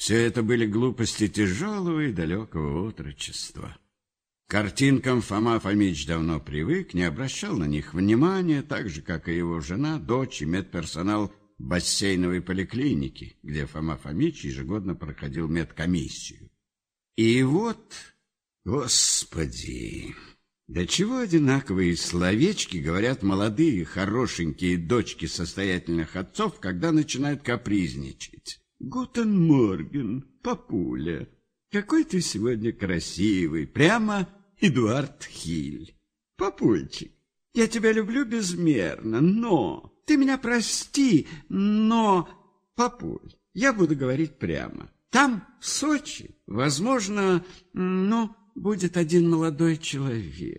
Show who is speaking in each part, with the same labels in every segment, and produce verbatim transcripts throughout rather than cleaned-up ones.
Speaker 1: Все это были глупости тяжелого и далекого отрочества. К картинкам Фома Фомич давно привык, не обращал на них внимания, так же, как и его жена, дочь и медперсонал бассейновой поликлиники, где Фома Фомич ежегодно проходил медкомиссию. И вот, Господи, до чего одинаковые словечки говорят молодые, хорошенькие дочки состоятельных отцов, когда начинают капризничать. «Гутен морген, папуля, какой ты сегодня красивый, прямо Эдуард Хиль. Папульчик, я тебя люблю безмерно, но ты меня прости, но, папуль, я буду говорить прямо. Там, в Сочи, возможно, ну, будет один молодой человек.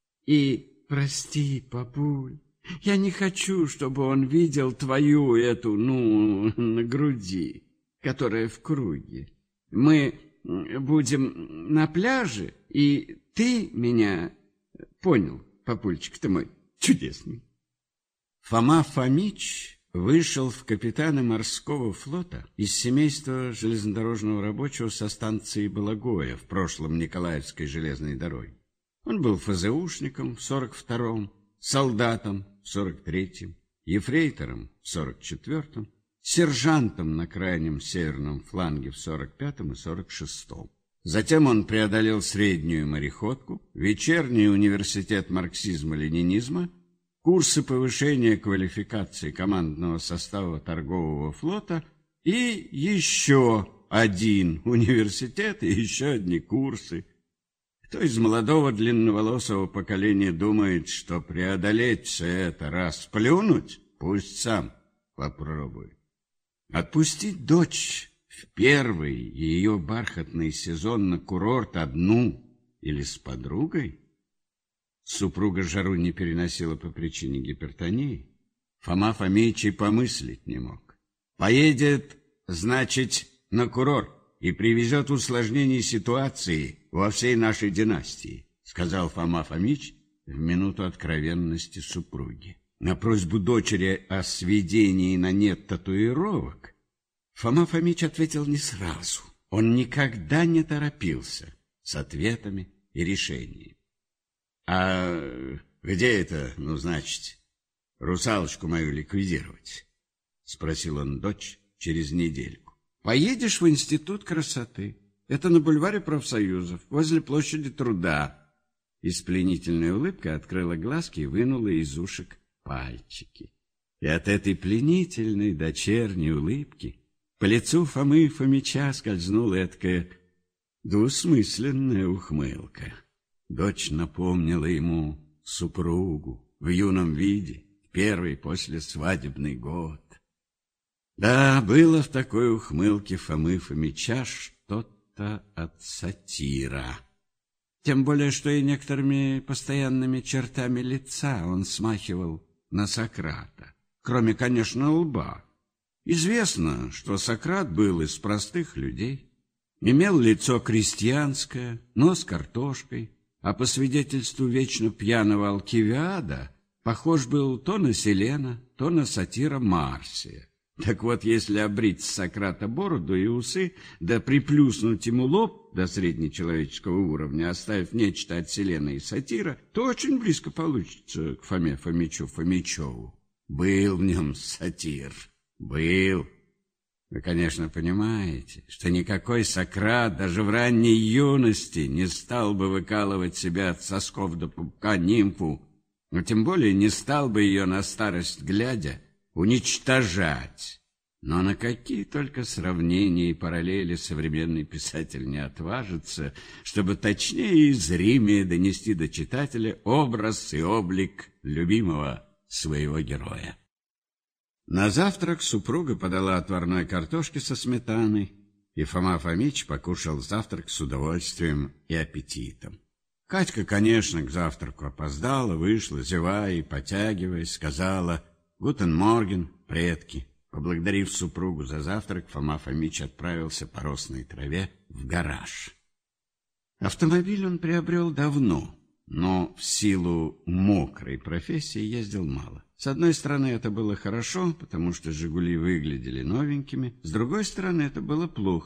Speaker 1: И прости, папуль, я не хочу, чтобы он видел твою эту, ну, на груди, которая в круге. Мы будем на пляже, и ты меня понял, папульчик ты мой чудесный». Фома Фомич вышел в капитаны морского флота из семейства железнодорожного рабочего со станции Балагоя, в прошлом Николаевской железной дороги. Он был ФЗУшником в сорок втором, солдатом в сорок третьем, ефрейтором в сорок четвертом, сержантом на крайнем северном фланге в сорок пятом и сорок шестом. Затем он преодолел среднюю мореходку, вечерний университет марксизма-ленинизма, курсы повышения квалификации командного состава торгового флота и еще один университет и еще одни курсы. Кто из молодого длинноволосого поколения думает, что преодолеть все это, раз плюнуть, пусть сам попробует. Отпустить дочь в первый ее бархатный сезон на курорт одну или с подругой? Супруга жару не переносила по причине гипертонии. Фома Фомич и помыслить не мог. Поедет, значит, на курорт и привезет усложнений ситуации во всей нашей династии, сказал Фома Фомич в минуту откровенности супруги. На просьбу дочери о сведении на нет татуировок Фома Фомич ответил не сразу. Он никогда не торопился с ответами и решениями. «А где это, ну, значит, русалочку мою ликвидировать?» — спросил он дочь через недельку. «Поедешь в Институт красоты. Это на бульваре профсоюзов, возле площади Труда». И с пленительной улыбкой открыла глазки и вынула из ушек пальчики. И от этой пленительной дочерней улыбки по лицу Фомы Фомича скользнула эткая двусмысленная ухмылка. Дочь напомнила ему супругу в юном виде, первый послесвадебный год. Да, было в такой ухмылке Фомы Фомича что-то от сатира. Тем более, что и некоторыми постоянными чертами лица он смахивал на Сократа, кроме, конечно, лба. Известно, что Сократ был из простых людей, имел лицо крестьянское, нос картошкой, а по свидетельству вечно пьяного Алкивиада похож был то на Селена, то на сатира Марсия. Так вот, если обрить с Сократа бороду и усы, да приплюснуть ему лоб до среднечеловеческого уровня, оставив нечто от Селена и сатира, то очень близко получится к Фоме Фомичу Фомичеву. Был в нем сатир, был. Вы, конечно, понимаете, что никакой Сократ даже в ранней юности не стал бы выкалывать себя от сосков до пупка нимфу, но тем более не стал бы ее на старость глядя уничтожать. Но на какие только сравнения и параллели современный писатель не отважится, чтобы точнее и зримее донести до читателя образ и облик любимого своего героя. На завтрак супруга подала отварной картошки со сметаной, и Фома Фомич покушал завтрак с удовольствием и аппетитом. Катька, конечно, к завтраку опоздала, вышла, зевая и потягиваясь, сказала «Гутен морген, предки». Поблагодарив супругу за завтрак, Фома Фомич отправился по росной траве в гараж. Автомобиль он приобрел давно, но в силу мокрой профессии ездил мало. С одной стороны, это было хорошо, потому что «Жигули» выглядели новенькими, с другой стороны, это было плохо,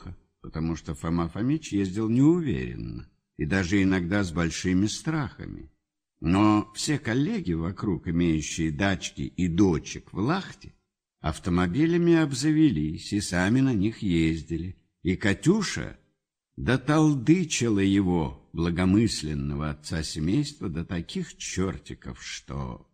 Speaker 1: потому что Фома Фомич ездил неуверенно и даже иногда с большими страхами. Но все коллеги вокруг, имеющие дачки и дочек в Лахте, автомобилями обзавелись и сами на них ездили. И Катюша доталдычила его, благомысленного отца семейства, до таких чертиков, что...